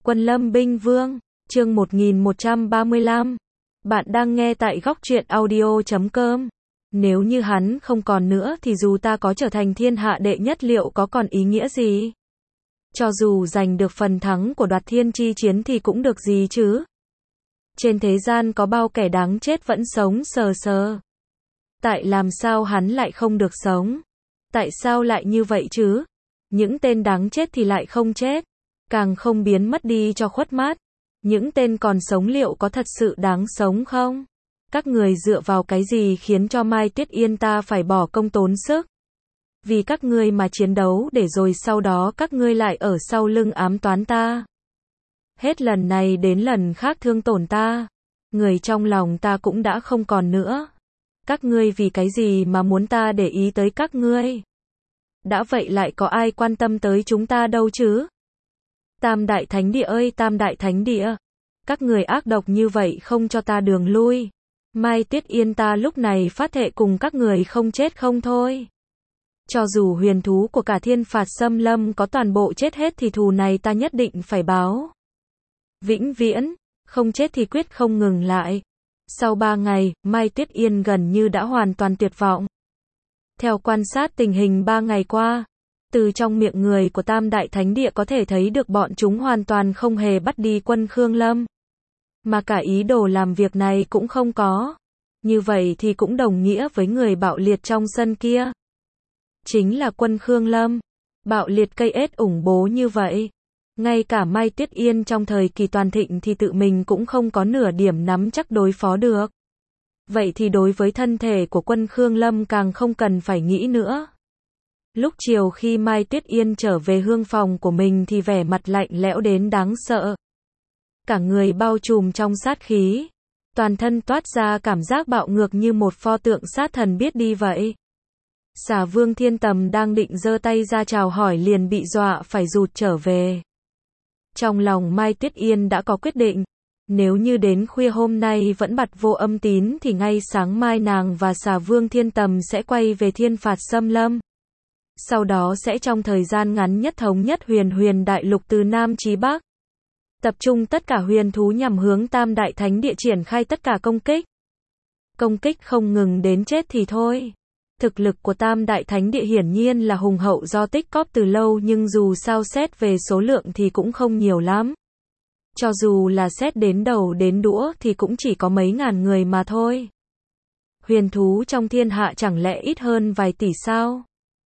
Quân Lâm Binh Vương, chương 1135. Bạn đang nghe tại góc truyện audio.com. Nếu như hắn không còn nữa thì dù ta có trở thành thiên hạ đệ nhất liệu có còn ý nghĩa gì? Cho dù giành được phần thắng của đoạt thiên chi chiến thì cũng được gì chứ? Trên thế gian có bao kẻ đáng chết vẫn sống sờ sờ. Tại làm sao hắn lại không được sống? Tại sao lại như vậy chứ? Những tên đáng chết thì lại không chết, càng không biến mất đi cho khuất mắt. Những tên còn sống liệu có thật sự đáng sống không? Các người dựa vào cái gì khiến cho Mai Tuyết Yên ta phải bỏ công tốn sức? Vì các ngươi mà chiến đấu để rồi sau đó các ngươi lại ở sau lưng ám toán ta. Hết lần này đến lần khác thương tổn ta. Người trong lòng ta cũng đã không còn nữa. Các ngươi vì cái gì mà muốn ta để ý tới các ngươi? Đã vậy lại có ai quan tâm tới chúng ta đâu chứ? Tam Đại Thánh Địa ơi Tam Đại Thánh Địa! Các người ác độc như vậy không cho ta đường lui. Mai Tuyết Yên ta lúc này phát thệ cùng các người không chết không thôi. Cho dù huyền thú của cả Thiên Phạt Xâm Lâm có toàn bộ chết hết thì thù này ta nhất định phải báo. Vĩnh viễn, không chết thì quyết không ngừng lại. Sau 3 ngày, Mai Tuyết Yên gần như đã hoàn toàn tuyệt vọng. Theo quan sát tình hình 3 ngày qua, từ trong miệng người của Tam Đại Thánh Địa có thể thấy được bọn chúng hoàn toàn không hề bắt đi quân Khương Lâm. Mà cả ý đồ làm việc này cũng không có. Như vậy thì cũng đồng nghĩa với người bạo liệt trong sân kia. Chính là quân Khương Lâm. Bạo liệt cây ết ủng bố như vậy. Ngay cả Mai Tuyết Yên trong thời kỳ toàn thịnh thì tự mình cũng không có nửa điểm nắm chắc đối phó được. Vậy thì đối với thân thể của quân Khương Lâm càng không cần phải nghĩ nữa. Lúc chiều khi Mai Tuyết Yên trở về hương phòng của mình thì vẻ mặt lạnh lẽo đến đáng sợ. Cả người bao trùm trong sát khí. Toàn thân toát ra cảm giác bạo ngược như một pho tượng sát thần biết đi vậy. Xà Vương Thiên Tầm đang định giơ tay ra chào hỏi liền bị dọa phải rụt trở về. Trong lòng Mai Tuyết Yên đã có quyết định. Nếu như đến khuya hôm nay vẫn bặt vô âm tín thì ngay sáng mai nàng và Xà Vương Thiên Tầm sẽ quay về Thiên Phạt Xâm Lâm. Sau đó sẽ trong thời gian ngắn nhất thống nhất huyền đại lục từ Nam chí Bắc. Tập trung tất cả huyền thú nhằm hướng Tam Đại Thánh Địa triển khai tất cả công kích. Công kích không ngừng đến chết thì thôi. Thực lực của Tam Đại Thánh Địa hiển nhiên là hùng hậu do tích cóp từ lâu nhưng dù sao xét về số lượng thì cũng không nhiều lắm. Cho dù là xét đến đầu đến đũa thì cũng chỉ có mấy ngàn người mà thôi. Huyền thú trong thiên hạ chẳng lẽ ít hơn vài tỷ sao?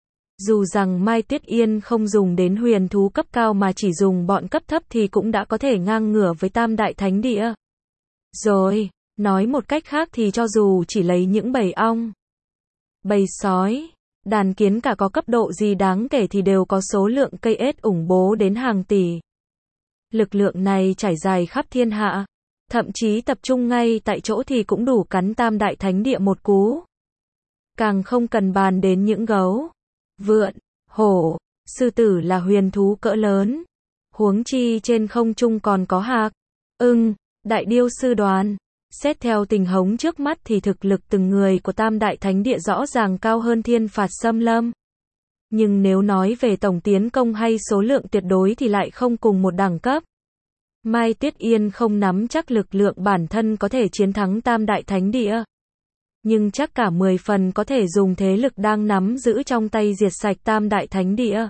Dù rằng Mai Tuyết Yên không dùng đến huyền thú cấp cao mà chỉ dùng bọn cấp thấp thì cũng đã có thể ngang ngửa với Tam Đại Thánh Địa. Rồi, nói một cách khác thì cho dù chỉ lấy những bầy ong, bầy sói, đàn kiến cả có cấp độ gì đáng kể thì đều có số lượng cây ết ủng bố đến hàng tỷ. Lực lượng này trải dài khắp thiên hạ, thậm chí tập trung ngay tại chỗ thì cũng đủ cắn Tam Đại Thánh Địa một cú. Càng không cần bàn đến những gấu, vượn, hổ, sư tử là huyền thú cỡ lớn. Huống chi trên không trung còn có hạc, ưng, đại điêu sư đoàn. Xét theo tình huống trước mắt thì thực lực từng người của Tam Đại Thánh Địa rõ ràng cao hơn Thiên Phạt Xâm Lâm. Nhưng nếu nói về tổng tiến công hay số lượng tuyệt đối thì lại không cùng một đẳng cấp. Mai Tuyết Yên không nắm chắc lực lượng bản thân có thể chiến thắng Tam Đại Thánh Địa. Nhưng chắc cả 10 phần có thể dùng thế lực đang nắm giữ trong tay diệt sạch Tam Đại Thánh Địa.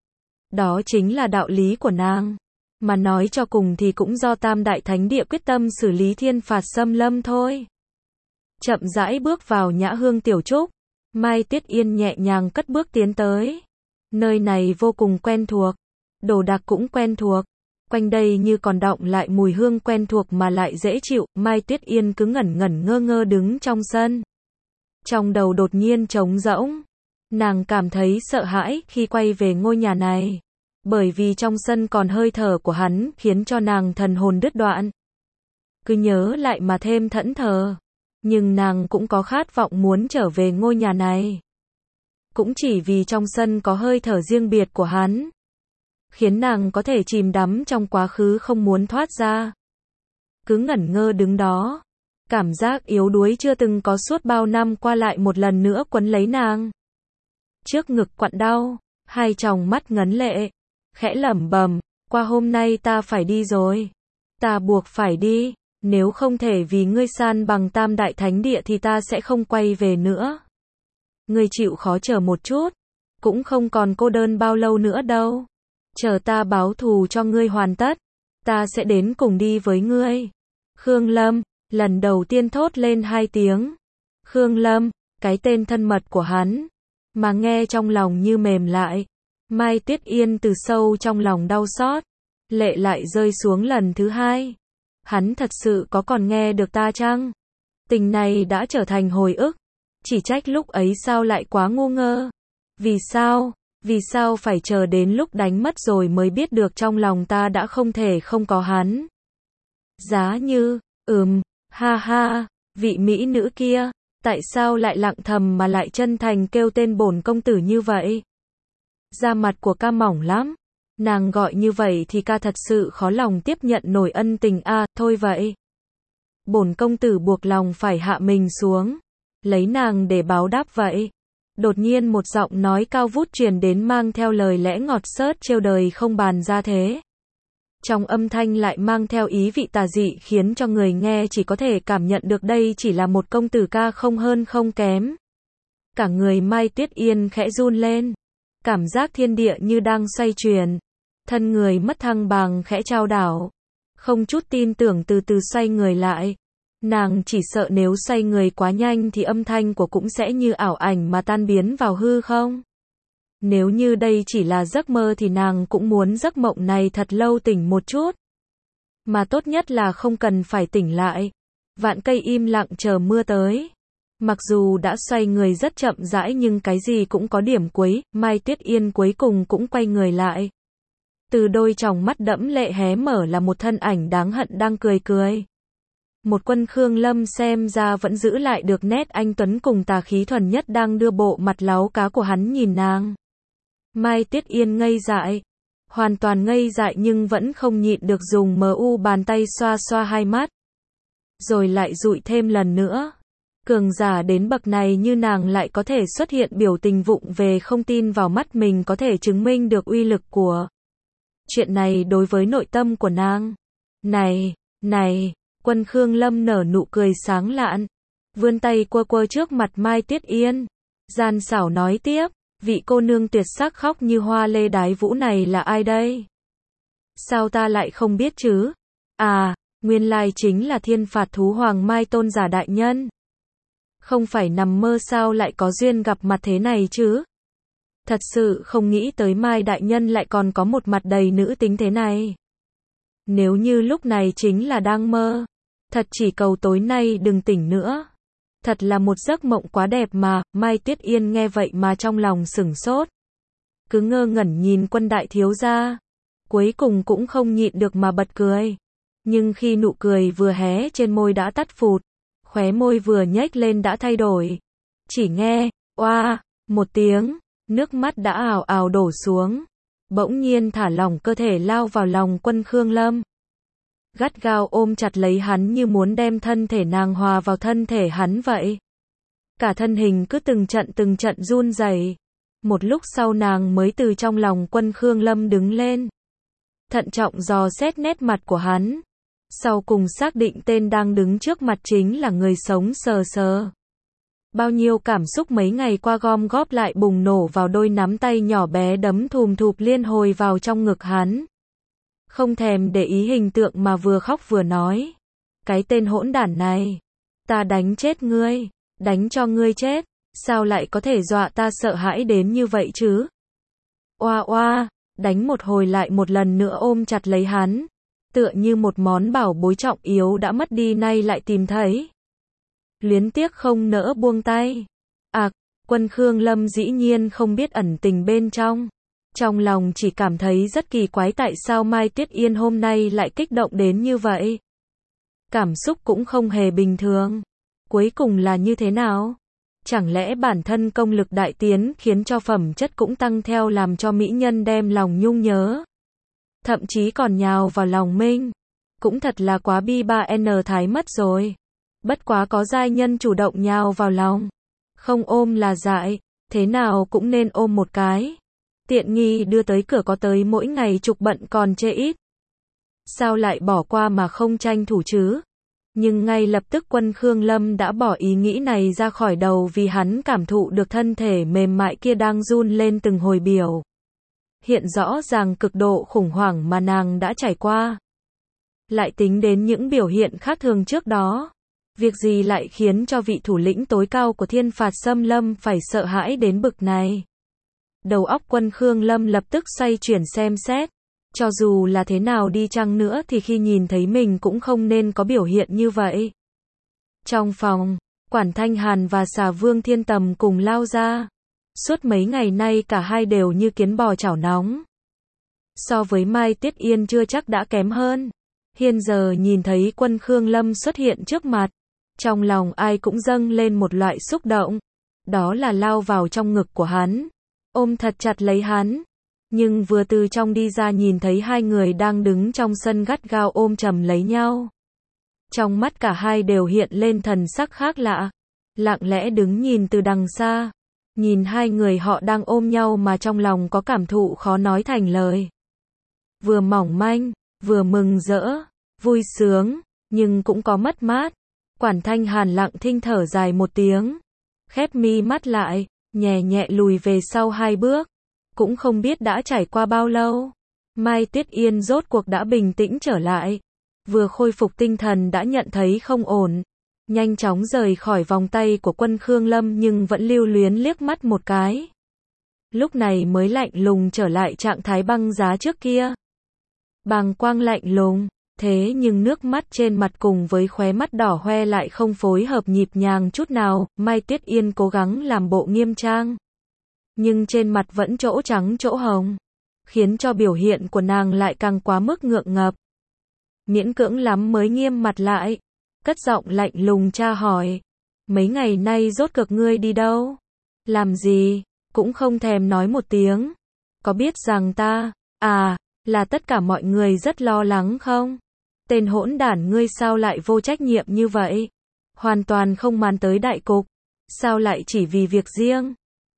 Đó chính là đạo lý của nàng. Mà nói cho cùng thì cũng do Tam Đại Thánh Địa quyết tâm xử lý Thiên Phạt Xâm Lâm thôi. Chậm rãi bước vào Nhã Hương Tiểu Trúc, Mai Tuyết Yên nhẹ nhàng cất bước tiến tới. Nơi này vô cùng quen thuộc, đồ đạc cũng quen thuộc. Quanh đây như còn đọng lại mùi hương quen thuộc mà lại dễ chịu. Mai Tuyết Yên cứ ngẩn ngẩn ngơ ngơ đứng trong sân. Trong đầu đột nhiên trống rỗng. Nàng cảm thấy sợ hãi khi quay về ngôi nhà này. Bởi vì trong sân còn hơi thở của hắn khiến cho nàng thần hồn đứt đoạn. Cứ nhớ lại mà thêm thẫn thờ. Nhưng nàng cũng có khát vọng muốn trở về ngôi nhà này. Cũng chỉ vì trong sân có hơi thở riêng biệt của hắn. Khiến nàng có thể chìm đắm trong quá khứ không muốn thoát ra. Cứ ngẩn ngơ đứng đó. Cảm giác yếu đuối chưa từng có suốt bao năm qua lại một lần nữa quấn lấy nàng. Trước ngực quặn đau, hai tròng mắt ngấn lệ. Khẽ lẩm bẩm, qua hôm nay ta phải đi rồi. Ta buộc phải đi, nếu không thể vì ngươi san bằng Tam Đại Thánh Địa thì ta sẽ không quay về nữa. Ngươi chịu khó chờ một chút, cũng không còn cô đơn bao lâu nữa đâu. Chờ ta báo thù cho ngươi hoàn tất, ta sẽ đến cùng đi với ngươi. Khương Lâm, lần đầu tiên thốt lên 2 tiếng. Khương Lâm, cái tên thân mật của hắn, mà nghe trong lòng như mềm lại. Mai Tuyết Yên từ sâu trong lòng đau xót, lệ lại rơi xuống lần thứ 2. Hắn thật sự có còn nghe được ta chăng? Tình này đã trở thành hồi ức. Chỉ trách lúc ấy sao lại quá ngu ngơ. Vì sao phải chờ đến lúc đánh mất rồi mới biết được trong lòng ta đã không thể không có hắn. Giá như, ha ha, vị mỹ nữ kia, tại sao lại lặng thầm mà lại chân thành kêu tên bổn công tử như vậy? Da mặt của ca mỏng lắm. Nàng gọi như vậy thì ca thật sự khó lòng tiếp nhận nổi ân tình thôi vậy. Bổn công tử buộc lòng phải hạ mình xuống, lấy nàng để báo đáp vậy. Đột nhiên một giọng nói cao vút truyền đến mang theo lời lẽ ngọt xớt trêu đời không bàn ra thế. Trong âm thanh lại mang theo ý vị tà dị khiến cho người nghe chỉ có thể cảm nhận được đây chỉ là một công tử ca không hơn không kém. Cả người Mai Tuyết Yên khẽ run lên. Cảm giác thiên địa như đang xoay chuyển. Thân người mất thăng bằng khẽ chao đảo. Không chút tin tưởng từ từ xoay người lại. Nàng chỉ sợ nếu xoay người quá nhanh thì âm thanh của cũng sẽ như ảo ảnh mà tan biến vào hư không. Nếu như đây chỉ là giấc mơ thì nàng cũng muốn giấc mộng này thật lâu tỉnh một chút. Mà tốt nhất là không cần phải tỉnh lại. Vạn cây im lặng chờ mưa tới. Mặc dù đã xoay người rất chậm rãi nhưng cái gì cũng có điểm cuối, Mai Tuyết Yên cuối cùng cũng quay người lại. Từ đôi tròng mắt đẫm lệ hé mở là một thân ảnh đáng hận đang cười cười. Một Quân Khương Lâm xem ra vẫn giữ lại được nét anh tuấn cùng tà khí thuần nhất đang đưa bộ mặt láu cá của hắn nhìn nàng. Mai Tuyết Yên ngây dại. Hoàn toàn ngây dại nhưng vẫn không nhịn được dùng bàn tay xoa xoa hai mắt. Rồi lại dụi thêm lần nữa. Cường giả đến bậc này như nàng lại có thể xuất hiện biểu tình vụng về không tin vào mắt mình có thể chứng minh được uy lực của chuyện này đối với nội tâm của nàng. Này, Quân Khương Lâm nở nụ cười sáng lạn, vươn tay quơ trước mặt Mai Tuyết Yên, gian xảo nói tiếp, vị cô nương tuyệt sắc khóc như hoa lê đái vũ này là ai đây? Sao ta lại không biết chứ? Nguyên lai chính là Thiên Phạt Thú Hoàng Mai Tôn giả đại nhân. Không phải nằm mơ sao lại có duyên gặp mặt thế này chứ? Thật sự không nghĩ tới Mai đại nhân lại còn có một mặt đầy nữ tính thế này. Nếu như lúc này chính là đang mơ, thật chỉ cầu tối nay đừng tỉnh nữa. Thật là một giấc mộng quá đẹp mà. Mai Tuyết Yên nghe vậy mà trong lòng sửng sốt. Cứ ngơ ngẩn nhìn Quân đại thiếu gia. Cuối cùng cũng không nhịn được mà bật cười. Nhưng khi nụ cười vừa hé trên môi đã tắt phụt, khóe môi vừa nhếch lên đã thay đổi. Chỉ nghe, oa, một tiếng, nước mắt đã ào ào đổ xuống. Bỗng nhiên thả lỏng cơ thể lao vào lòng Quân Khương Lâm. Gắt gao ôm chặt lấy hắn như muốn đem thân thể nàng hòa vào thân thể hắn vậy. Cả thân hình cứ từng trận run rẩy. Một lúc sau nàng mới từ trong lòng Quân Khương Lâm đứng lên. Thận trọng dò xét nét mặt của hắn. Sau cùng xác định tên đang đứng trước mặt chính là người sống sờ sờ. Bao nhiêu cảm xúc mấy ngày qua gom góp lại bùng nổ vào đôi nắm tay nhỏ bé đấm thùm thụp liên hồi vào trong ngực hắn. Không thèm để ý hình tượng mà vừa khóc vừa nói. Cái tên hỗn đản này. Ta đánh chết ngươi. Đánh cho ngươi chết. Sao lại có thể dọa ta sợ hãi đến như vậy chứ? Oa, đánh một hồi lại một lần nữa ôm chặt lấy hắn. Tựa như một món bảo bối trọng yếu đã mất đi nay lại tìm thấy. Luyến tiếc không nỡ buông tay. Quân Khương Lâm dĩ nhiên không biết ẩn tình bên trong. Trong lòng chỉ cảm thấy rất kỳ quái tại sao Mai Tuyết Yên hôm nay lại kích động đến như vậy. Cảm xúc cũng không hề bình thường. Cuối cùng là như thế nào? Chẳng lẽ bản thân công lực đại tiến khiến cho phẩm chất cũng tăng theo làm cho mỹ nhân đem lòng nhung nhớ. Thậm chí còn nhào vào lòng mình. Cũng thật là quá bi ba n thái mất rồi. Bất quá có giai nhân chủ động nhào vào lòng. Không ôm là dại, thế nào cũng nên ôm một cái. Tiện nghi đưa tới cửa có tới mỗi ngày chục bận còn chê ít. Sao lại bỏ qua mà không tranh thủ chứ? Nhưng ngay lập tức Quân Khương Lâm đã bỏ ý nghĩ này ra khỏi đầu vì hắn cảm thụ được thân thể mềm mại kia đang run lên từng hồi biểu. Hiện rõ ràng cực độ khủng hoảng mà nàng đã trải qua. Lại tính đến những biểu hiện khác thường trước đó. Việc gì lại khiến cho vị thủ lĩnh tối cao của Thiên Phạt Xâm Lâm phải sợ hãi đến bực này? Đầu óc Quân Khương Lâm lập tức xoay chuyển xem xét. Cho dù là thế nào đi chăng nữa thì khi nhìn thấy mình cũng không nên có biểu hiện như vậy. Trong phòng, Quản Thanh Hàn và Xà Vương Thiên Tầm cùng lao ra. Suốt mấy ngày nay cả hai đều như kiến bò chảo nóng. So với Mai Tiết Yên chưa chắc đã kém hơn. Hiện giờ nhìn thấy Quân Khương Lâm xuất hiện trước mặt, trong lòng ai cũng dâng lên một loại xúc động. Đó là lao vào trong ngực của hắn, ôm thật chặt lấy hắn. Nhưng vừa từ trong đi ra nhìn thấy hai người đang đứng trong sân gắt gao ôm chầm lấy nhau. Trong mắt cả hai đều hiện lên thần sắc khác lạ. Lặng lẽ đứng nhìn từ đằng xa. Nhìn hai người họ đang ôm nhau mà trong lòng có cảm thụ khó nói thành lời. Vừa mỏng manh, vừa mừng rỡ, vui sướng, nhưng cũng có mất mát. Quản Thanh Hàn lặng thinh thở dài một tiếng. Khép mi mắt lại, nhẹ nhẹ lùi về sau hai bước. Cũng không biết đã trải qua bao lâu. Mai Tuyết Yên rốt cuộc đã bình tĩnh trở lại. Vừa khôi phục tinh thần đã nhận thấy không ổn. Nhanh chóng rời khỏi vòng tay của Quân Khương Lâm nhưng vẫn lưu luyến liếc mắt một cái. Lúc này mới lạnh lùng trở lại trạng thái băng giá trước kia. Bàng quang lạnh lùng, thế nhưng nước mắt trên mặt cùng với khóe mắt đỏ hoe lại không phối hợp nhịp nhàng chút nào. Mai Tuyết Yên cố gắng làm bộ nghiêm trang. Nhưng trên mặt vẫn chỗ trắng chỗ hồng. Khiến cho biểu hiện của nàng lại càng quá mức ngượng ngập. Miễn cưỡng lắm mới nghiêm mặt lại. Cất giọng lạnh lùng tra hỏi. Mấy ngày nay rốt cuộc ngươi đi đâu? Làm gì? Cũng không thèm nói một tiếng. Có biết rằng ta, là tất cả mọi người rất lo lắng không? Tên hỗn đản ngươi sao lại vô trách nhiệm như vậy? Hoàn toàn không màng tới đại cục. Sao lại chỉ vì việc riêng?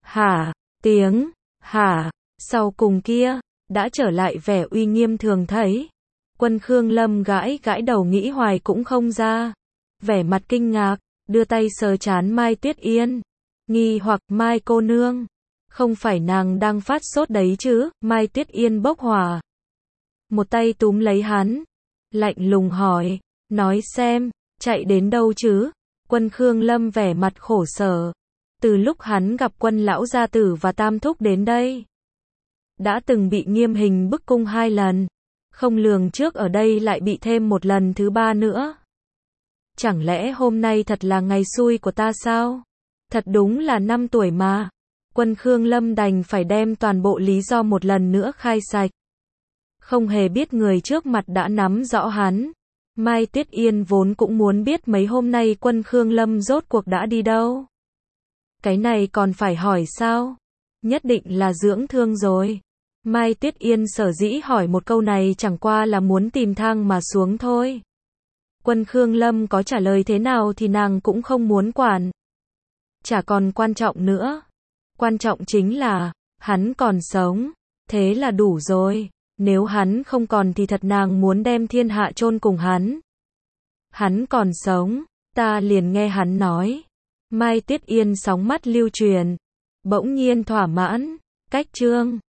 Sau cùng kia, đã trở lại vẻ uy nghiêm thường thấy. Quân Khương Lâm gãi gãi đầu nghĩ hoài cũng không ra. Vẻ mặt kinh ngạc, đưa tay sờ trán Mai Tuyết Yên. Nghi hoặc Mai cô nương. Không phải nàng đang phát sốt đấy chứ? Mai Tuyết Yên bốc hỏa. Một tay túm lấy hắn. Lạnh lùng hỏi. Nói xem, chạy đến đâu chứ? Quân Khương Lâm vẻ mặt khổ sở. Từ lúc hắn gặp Quân lão gia tử và Tam thúc đến đây, đã từng bị nghiêm hình bức cung 2 lần. Không lường trước ở đây lại bị thêm một lần thứ 3 nữa. Chẳng lẽ hôm nay thật là ngày xui của ta sao? Thật đúng là 5 tuổi mà. Quân Khương Lâm đành phải đem toàn bộ lý do một lần nữa khai sạch. Không hề biết người trước mặt đã nắm rõ hắn. Mai Tuyết Yên vốn cũng muốn biết mấy hôm nay Quân Khương Lâm rốt cuộc đã đi đâu. Cái này còn phải hỏi sao? Nhất định là dưỡng thương rồi. Mai Tuyết Yên sở dĩ hỏi một câu này chẳng qua là muốn tìm thang mà xuống thôi. Quân Khương Lâm có trả lời thế nào thì nàng cũng không muốn quản. Chả còn quan trọng nữa. Quan trọng chính là, hắn còn sống. Thế là đủ rồi. Nếu hắn không còn thì thật nàng muốn đem thiên hạ chôn cùng hắn. Hắn còn sống, ta liền nghe hắn nói. Mai Tuyết Yên sóng mắt lưu truyền. Bỗng nhiên thỏa mãn. Cách chương